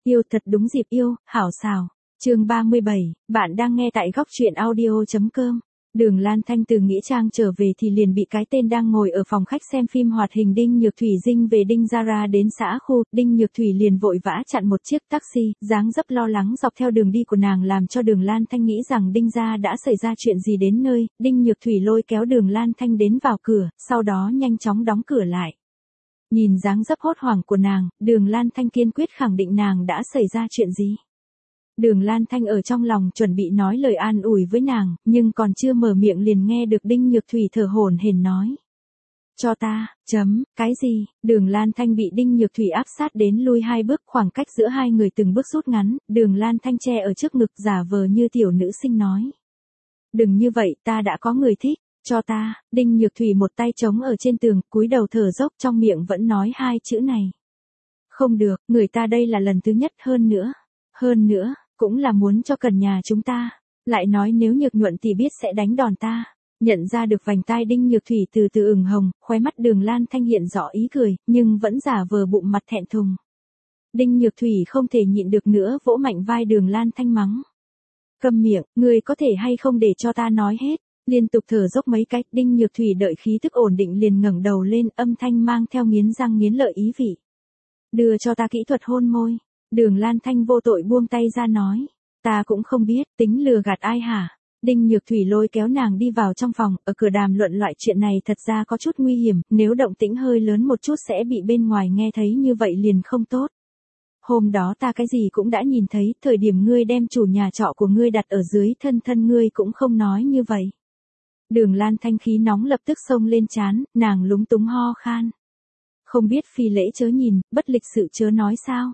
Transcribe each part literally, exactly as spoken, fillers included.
Yêu thật đúng dịp yêu, hảo xào. Chương ba mươi bảy, bạn đang nghe tại góc truyện audio chấm com. Đường Lan Thanh từ nghĩa trang trở về thì liền bị cái tên đang ngồi ở phòng khách xem phim hoạt hình Đinh Nhược Thủy dinh về đinh ra ra đến xã khu. Đinh Nhược Thủy liền vội vã chặn một chiếc taxi, dáng dấp lo lắng dọc theo đường đi của nàng làm cho Đường Lan Thanh nghĩ rằng Đinh gia đã xảy ra chuyện gì đến nơi. Đinh Nhược Thủy lôi kéo Đường Lan Thanh đến vào cửa, sau đó nhanh chóng đóng cửa lại. Nhìn dáng dấp hốt hoảng của nàng, Đường Lan Thanh kiên quyết khẳng định nàng đã xảy ra chuyện gì. Đường Lan Thanh ở trong lòng chuẩn bị nói lời an ủi với nàng, nhưng còn chưa mở miệng liền nghe được Đinh Nhược Thủy thở hổn hển nói. Cho ta, chấm, cái gì, Đường Lan Thanh bị Đinh Nhược Thủy áp sát đến lui hai bước, khoảng cách giữa hai người từng bước rút ngắn, Đường Lan Thanh che ở trước ngực giả vờ như tiểu nữ sinh nói. Đừng như vậy, ta đã có người thích, cho ta, Đinh Nhược Thủy một tay chống ở trên tường, cúi đầu thở dốc trong miệng vẫn nói hai chữ này. Không được, người ta đây là lần thứ nhất hơn nữa, hơn nữa. Cũng là muốn cho cần nhà chúng ta, lại nói nếu Nhược Nhuận thì biết sẽ đánh đòn ta. Nhận ra được vành tai Đinh Nhược Thủy từ từ ửng hồng, khóe mắt Đường Lan Thanh hiện rõ ý cười, nhưng vẫn giả vờ bụng mặt thẹn thùng. Đinh Nhược Thủy không thể nhịn được nữa vỗ mạnh vai Đường Lan Thanh mắng. Câm miệng, ngươi có thể hay không để cho ta nói hết. Liên tục thở dốc mấy cách, Đinh Nhược Thủy đợi khí tức ổn định liền ngẩng đầu lên, âm thanh mang theo nghiến răng nghiến lợi ý vị. Đưa cho ta kỹ thuật hôn môi. Đường Lan Thanh vô tội buông tay ra nói, ta cũng không biết, tính lừa gạt ai hả? Đinh Nhược Thủy lôi kéo nàng đi vào trong phòng, ở cửa đàm luận loại chuyện này thật ra có chút nguy hiểm, nếu động tĩnh hơi lớn một chút sẽ bị bên ngoài nghe thấy như vậy liền không tốt. Hôm đó ta cái gì cũng đã nhìn thấy, thời điểm ngươi đem chủ nhà trọ của ngươi đặt ở dưới thân thân ngươi cũng không nói như vậy. Đường Lan Thanh khí nóng lập tức xông lên trán, nàng lúng túng ho khan. Không biết phi lễ chớ nhìn, bất lịch sự chớ nói sao.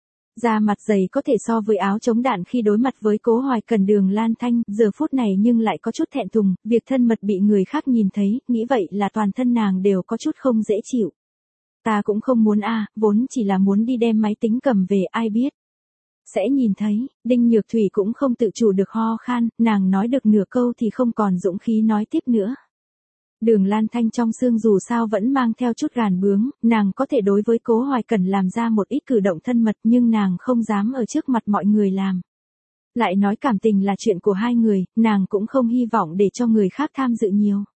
Da mặt dày có thể so với áo chống đạn khi đối mặt với Cố Hoài Cần. Đường Lan Thanh giờ phút này nhưng lại có chút thẹn thùng, việc thân mật bị người khác nhìn thấy, nghĩ vậy là toàn thân nàng đều có chút không dễ chịu. Ta cũng không muốn a, à, vốn chỉ là muốn đi đem máy tính cầm về, ai biết. Sẽ nhìn thấy, Đinh Nhược Thủy cũng không tự chủ được ho khan, nàng nói được nửa câu thì không còn dũng khí nói tiếp nữa. Đường Lan Thanh trong xương dù sao vẫn mang theo chút gàn bướng, nàng có thể đối với Cố Hoài Cần làm ra một ít cử động thân mật nhưng nàng không dám ở trước mặt mọi người làm. Lại nói cảm tình là chuyện của hai người, nàng cũng không hy vọng để cho người khác tham dự nhiều.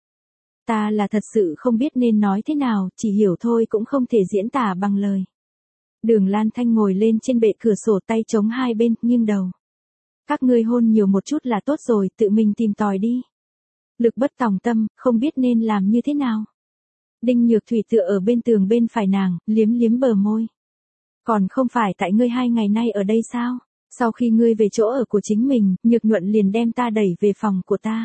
Ta là thật sự không biết nên nói thế nào, chỉ hiểu thôi cũng không thể diễn tả bằng lời. Đường Lan Thanh ngồi lên trên bệ cửa sổ tay chống hai bên, nghiêng đầu. Các ngươi hôn nhiều một chút là tốt rồi, tự mình tìm tòi đi. Lực bất tòng tâm, không biết nên làm như thế nào. Đinh Nhược Thủy tựa ở bên tường bên phải nàng, liếm liếm bờ môi. Còn không phải tại ngươi hai ngày nay ở đây sao? Sau khi ngươi về chỗ ở của chính mình, Nhược Nhuận liền đem ta đẩy về phòng của ta.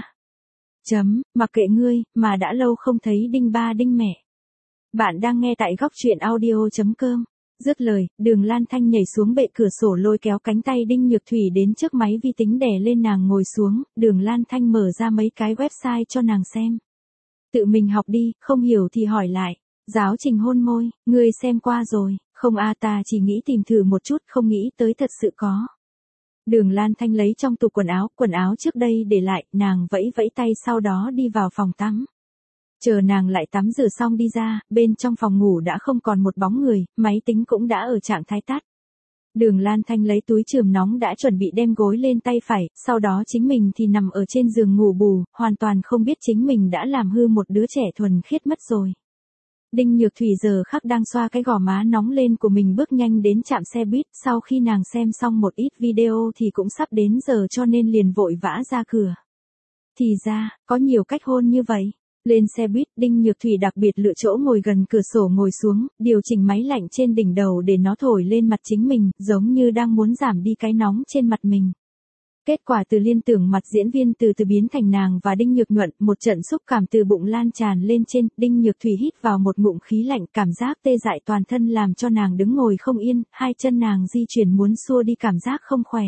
Chấm, mặc kệ ngươi, mà đã lâu không thấy Đinh ba Đinh mẹ. Bạn đang nghe tại góc truyện audio chấm com. Dứt lời, Đường Lan Thanh nhảy xuống bệ cửa sổ lôi kéo cánh tay Đinh Nhược Thủy đến trước máy vi tính đè lên nàng ngồi xuống, Đường Lan Thanh mở ra mấy cái website cho nàng xem. Tự mình học đi, không hiểu thì hỏi lại. Giáo trình hôn môi, ngươi xem qua rồi, không a ta chỉ nghĩ tìm thử một chút, không nghĩ tới thật sự có. Đường Lan Thanh lấy trong tủ quần áo, quần áo trước đây để lại, nàng vẫy vẫy tay sau đó đi vào phòng tắm. Chờ nàng lại tắm rửa xong đi ra, bên trong phòng ngủ đã không còn một bóng người, máy tính cũng đã ở trạng thái tắt. Đường Lan Thanh lấy túi chườm nóng đã chuẩn bị đem gối lên tay phải, sau đó chính mình thì nằm ở trên giường ngủ bù, hoàn toàn không biết chính mình đã làm hư một đứa trẻ thuần khiết mất rồi. Đinh Nhược Thủy giờ khắc đang xoa cái gò má nóng lên của mình bước nhanh đến trạm xe buýt, sau khi nàng xem xong một ít video thì cũng sắp đến giờ cho nên liền vội vã ra cửa. Thì ra, có nhiều cách hôn như vậy. Lên xe buýt, Đinh Nhược Thủy đặc biệt lựa chỗ ngồi gần cửa sổ ngồi xuống, điều chỉnh máy lạnh trên đỉnh đầu để nó thổi lên mặt chính mình, giống như đang muốn giảm đi cái nóng trên mặt mình. Kết quả từ liên tưởng mặt diễn viên từ từ biến thành nàng và Đinh Nhược Nhuận, một trận xúc cảm từ bụng lan tràn lên trên, Đinh Nhược Thủy hít vào một ngụm khí lạnh, cảm giác tê dại toàn thân làm cho nàng đứng ngồi không yên, hai chân nàng di chuyển muốn xua đi cảm giác không khỏe.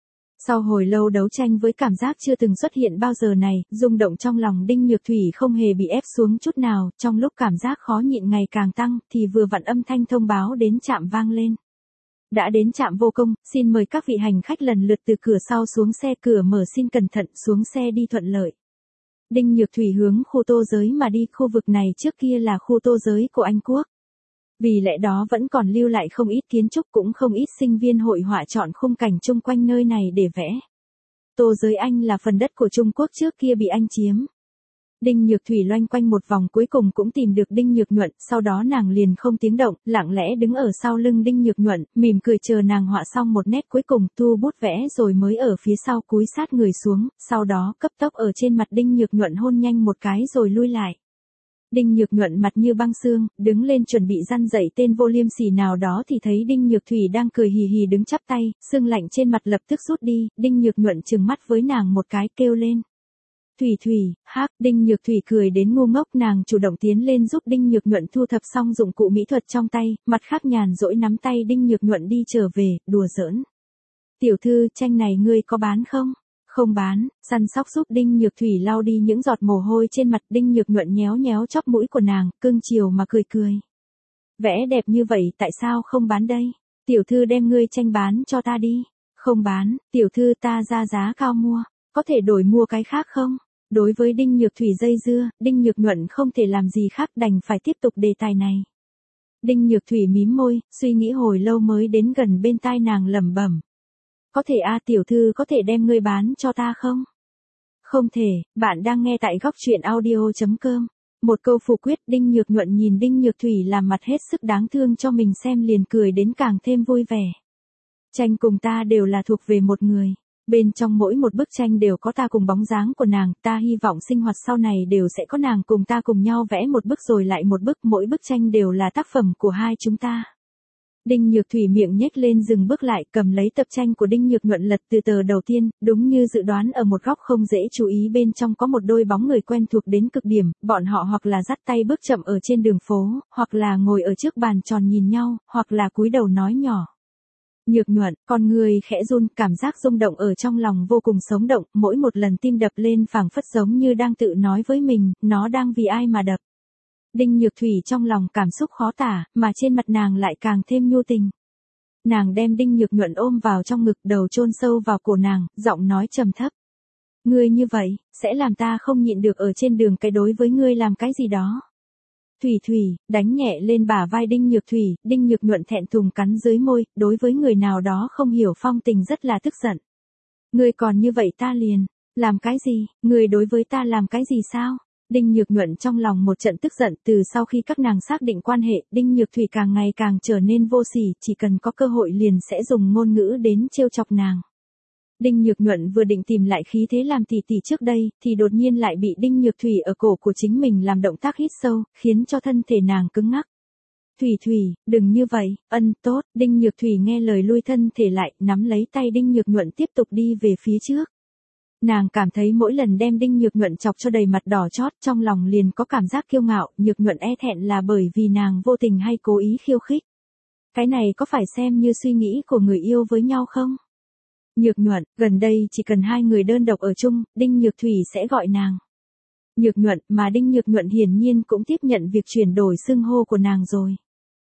Sau hồi lâu đấu tranh với cảm giác chưa từng xuất hiện bao giờ này, rung động trong lòng Đinh Nhược Thủy không hề bị ép xuống chút nào, trong lúc cảm giác khó nhịn ngày càng tăng, thì vừa vặn âm thanh thông báo đến trạm vang lên. Đã đến trạm Vô Công, xin mời các vị hành khách lần lượt từ cửa sau xuống xe, cửa mở xin cẩn thận, xuống xe đi thuận lợi. Đinh Nhược Thủy hướng khu Tô Giới mà đi, khu vực này trước kia là khu Tô Giới của Anh Quốc. Vì lẽ đó vẫn còn lưu lại không ít kiến trúc cũng không ít sinh viên hội họa chọn khung cảnh chung quanh nơi này để vẽ. Tô Giới Anh là phần đất của Trung Quốc trước kia bị Anh chiếm. Đinh Nhược Thủy loanh quanh một vòng cuối cùng cũng tìm được Đinh Nhược Nhuận, sau đó nàng liền không tiếng động, lặng lẽ đứng ở sau lưng Đinh Nhược Nhuận, mỉm cười chờ nàng họa xong một nét cuối cùng, thu bút vẽ rồi mới ở phía sau cúi sát người xuống, sau đó cấp tốc ở trên mặt Đinh Nhược Nhuận hôn nhanh một cái rồi lui lại. Đinh Nhược Nhuận mặt như băng xương, đứng lên chuẩn bị răn dạy tên vô liêm sỉ nào đó thì thấy Đinh Nhược Thủy đang cười hì hì đứng chắp tay, sương lạnh trên mặt lập tức rút đi, Đinh Nhược Nhuận trừng mắt với nàng một cái kêu lên. Thủy Thủy, hắc, Đinh Nhược Thủy cười đến ngu ngốc, nàng chủ động tiến lên giúp Đinh Nhược Nhuận thu thập xong dụng cụ mỹ thuật trong tay, mặt khác nhàn rỗi nắm tay Đinh Nhược Nhuận đi trở về, đùa giỡn. Tiểu thư, tranh này ngươi có bán không? Không bán, săn sóc giúp Đinh Nhược Thủy lau đi những giọt mồ hôi trên mặt. Đinh Nhược Nhuận nhéo nhéo chóp mũi của nàng, cưng chiều mà cười cười. Vẽ đẹp như vậy tại sao không bán đây? Tiểu thư đem ngươi tranh bán cho ta đi. Không bán, tiểu thư ta ra giá cao mua, có thể đổi mua cái khác không? Đối với Đinh Nhược Thủy dây dưa, Đinh Nhược Nhuận không thể làm gì khác đành phải tiếp tục đề tài này. Đinh Nhược Thủy mím môi, suy nghĩ hồi lâu mới đến gần bên tai nàng lẩm bẩm. Có thể a tiểu thư có thể đem ngươi bán cho ta không? Không thể, bạn đang nghe tại góc truyện audio chấm com. Một câu phủ quyết, Đinh Nhược Nhuận nhìn Đinh Nhược Thủy làm mặt hết sức đáng thương cho mình xem liền cười đến càng thêm vui vẻ. Tranh cùng ta đều là thuộc về một người. Bên trong mỗi một bức tranh đều có ta cùng bóng dáng của nàng, ta hy vọng sinh hoạt sau này đều sẽ có nàng cùng ta cùng nhau vẽ một bức rồi lại một bức, mỗi bức tranh đều là tác phẩm của hai chúng ta. Đinh Nhược Thủy miệng nhếch lên dừng bước lại, cầm lấy tập tranh của Đinh Nhược Nhuận lật từ tờ đầu tiên, đúng như dự đoán ở một góc không dễ chú ý bên trong có một đôi bóng người quen thuộc đến cực điểm, bọn họ hoặc là dắt tay bước chậm ở trên đường phố, hoặc là ngồi ở trước bàn tròn nhìn nhau, hoặc là cúi đầu nói nhỏ. Nhược Nhuận, con người khẽ run, cảm giác rung động ở trong lòng vô cùng sống động, mỗi một lần tim đập lên phảng phất giống như đang tự nói với mình, nó đang vì ai mà đập. Đinh Nhược Thủy trong lòng cảm xúc khó tả, mà trên mặt nàng lại càng thêm nhu tình. Nàng đem Đinh Nhược Nhuận ôm vào trong ngực, đầu chôn sâu vào cổ nàng, giọng nói trầm thấp. Ngươi như vậy, sẽ làm ta không nhịn được ở trên đường cái đối với ngươi làm cái gì đó. Thủy Thủy, đánh nhẹ lên bả vai Đinh Nhược Thủy, Đinh Nhược Nhuận thẹn thùng cắn dưới môi, đối với người nào đó không hiểu phong tình rất là tức giận. Ngươi còn như vậy ta liền, làm cái gì, ngươi đối với ta làm cái gì sao? Đinh Nhược Nhuận trong lòng một trận tức giận, từ sau khi các nàng xác định quan hệ, Đinh Nhược Thủy càng ngày càng trở nên vô sỉ, chỉ cần có cơ hội liền sẽ dùng ngôn ngữ đến trêu chọc nàng. Đinh Nhược Nhuận vừa định tìm lại khí thế làm tỷ tỷ trước đây, thì đột nhiên lại bị Đinh Nhược Thủy ở cổ của chính mình làm động tác hít sâu, khiến cho thân thể nàng cứng ngắc. Thủy Thủy, đừng như vậy, ân, tốt, Đinh Nhược Thủy nghe lời lui thân thể lại, nắm lấy tay Đinh Nhược Nhuận tiếp tục đi về phía trước. Nàng cảm thấy mỗi lần đem Đinh Nhược Nhuận chọc cho đầy mặt đỏ chót, trong lòng liền có cảm giác kiêu ngạo, Nhược Nhuận e thẹn là bởi vì nàng vô tình hay cố ý khiêu khích. Cái này có phải xem như suy nghĩ của người yêu với nhau không? Nhược Nhuận, gần đây chỉ cần hai người đơn độc ở chung, Đinh Nhược Thủy sẽ gọi nàng Nhược Nhuận, mà Đinh Nhược Nhuận hiển nhiên cũng tiếp nhận việc chuyển đổi xưng hô của nàng rồi.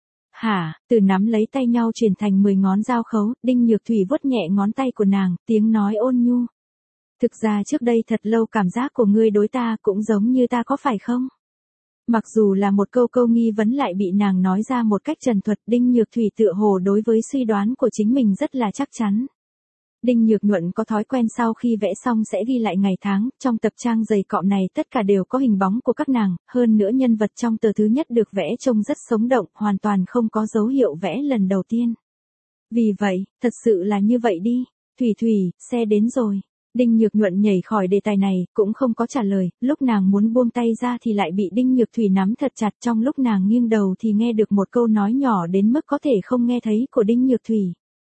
Hả, từ nắm lấy tay nhau chuyển thành mười ngón giao khấu, Đinh Nhược Thủy vuốt nhẹ ngón tay của nàng, tiếng nói ôn nhu. Thực ra trước đây thật lâu cảm giác của ngươi đối ta cũng giống như ta có phải không? Mặc dù là một câu câu nghi vấn lại bị nàng nói ra một cách trần thuật, Đinh Nhược Thủy tựa hồ đối với suy đoán của chính mình rất là chắc chắn. Đinh Nhược Nhuận có thói quen sau khi vẽ xong sẽ ghi lại ngày tháng, trong tập trang dày cọm này tất cả đều có hình bóng của các nàng, hơn nữa nhân vật trong tờ thứ nhất được vẽ trông rất sống động, hoàn toàn không có dấu hiệu vẽ lần đầu tiên. Vì vậy, thật sự là như vậy đi, Thủy Thủy, xe đến rồi. Đinh Nhược Nhuận nhảy khỏi đề tài này, cũng không có trả lời, lúc nàng muốn buông tay ra thì lại bị Đinh Nhược Thủy nắm thật chặt, trong lúc nàng nghiêng đầu thì nghe được một câu nói nhỏ đến mức có thể không nghe thấy của Đinh Nhược Thủy.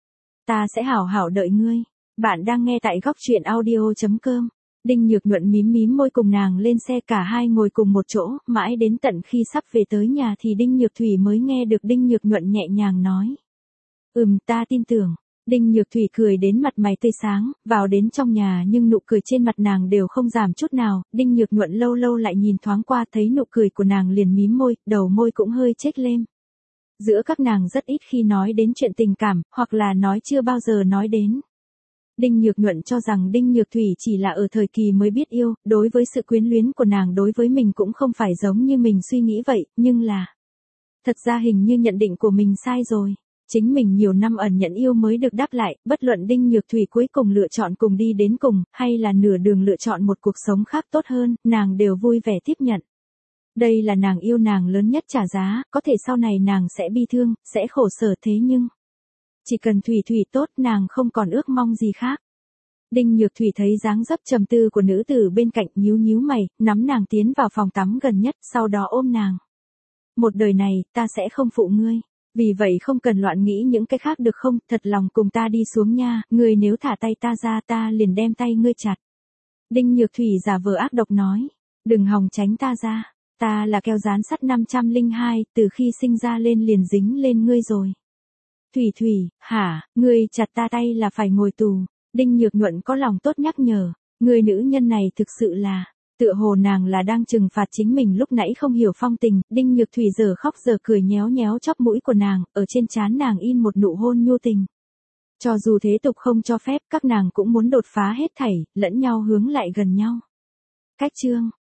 Ta sẽ hảo hảo đợi ngươi. Bạn đang nghe tại góc truyện audio chấm com. Đinh Nhược Nhuận mím mím môi cùng nàng lên xe, cả hai ngồi cùng một chỗ, mãi đến tận khi sắp về tới nhà thì Đinh Nhược Thủy mới nghe được Đinh Nhược Nhuận nhẹ nhàng nói. Ừm, ta tin tưởng. Đinh Nhược Thủy cười đến mặt mày tươi sáng, vào đến trong nhà nhưng nụ cười trên mặt nàng đều không giảm chút nào, Đinh Nhược Nhuận lâu lâu lại nhìn thoáng qua thấy nụ cười của nàng liền mím môi, đầu môi cũng hơi chếch lên. Giữa các nàng rất ít khi nói đến chuyện tình cảm, hoặc là nói chưa bao giờ nói đến. Đinh Nhược Nhuận cho rằng Đinh Nhược Thủy chỉ là ở thời kỳ mới biết yêu, đối với sự quyến luyến của nàng đối với mình cũng không phải giống như mình suy nghĩ vậy, nhưng là... Thật ra hình như nhận định của mình sai rồi. Chính mình nhiều năm ẩn nhận yêu mới được đáp lại, bất luận Đinh Nhược Thủy cuối cùng lựa chọn cùng đi đến cùng, hay là nửa đường lựa chọn một cuộc sống khác tốt hơn, nàng đều vui vẻ tiếp nhận. Đây là nàng yêu nàng lớn nhất trả giá, có thể sau này nàng sẽ bi thương, sẽ khổ sở thế nhưng chỉ cần Thủy Thủy tốt nàng không còn ước mong gì khác. Đinh Nhược Thủy thấy dáng dấp trầm tư của nữ tử bên cạnh nhíu nhíu mày, nắm nàng tiến vào phòng tắm gần nhất, sau đó ôm nàng. Một đời này, ta sẽ không phụ ngươi. Vì vậy không cần loạn nghĩ những cái khác được không, thật lòng cùng ta đi xuống nha, ngươi nếu thả tay ta ra ta liền đem tay ngươi chặt. Đinh Nhược Thủy giả vờ ác độc nói, đừng hòng tránh ta ra, ta là keo dán sắt năm trăm lẻ hai, từ khi sinh ra lên liền dính lên ngươi rồi. Thủy Thủy, hả, ngươi chặt ta tay là phải ngồi tù. Đinh Nhược Nhuận có lòng tốt nhắc nhở, người nữ nhân này thực sự là, tựa hồ nàng là đang trừng phạt chính mình lúc nãy không hiểu phong tình. Đinh Nhược Thủy giờ khóc giờ cười nhéo nhéo chóp mũi của nàng, ở trên trán nàng in một nụ hôn nhu tình. Cho dù thế tục không cho phép, các nàng cũng muốn đột phá hết thảy, lẫn nhau hướng lại gần nhau. Cách chương